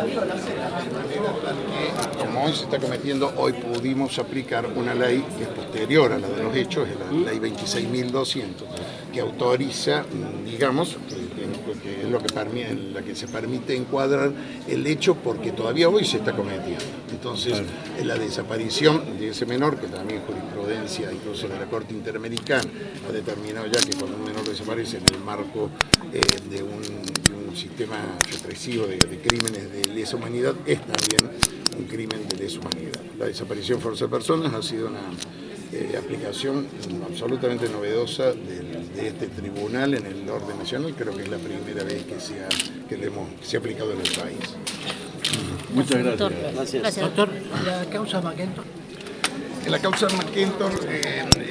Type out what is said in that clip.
Como hoy se está cometiendo, hoy pudimos aplicar una ley que es posterior a la de los hechos, es la ley 26.200, que autoriza, digamos, que es lo que en la que se permite encuadrar el hecho porque todavía hoy se está cometiendo. Entonces, la desaparición de ese menor, que también jurisprudencia incluso de la Corte Interamericana ha determinado ya que cuando un menor desaparece en el marco de un sistema represivo de crímenes de lesa humanidad, es también un crimen de lesa humanidad. La desaparición forzada de personas ha sido una aplicación absolutamente novedosa de este tribunal en el orden nacional. Creo que es la primera vez que se ha aplicado en el país. Muchas gracias. Gracias. Doctor, la causa McKentor. En la causa McKentor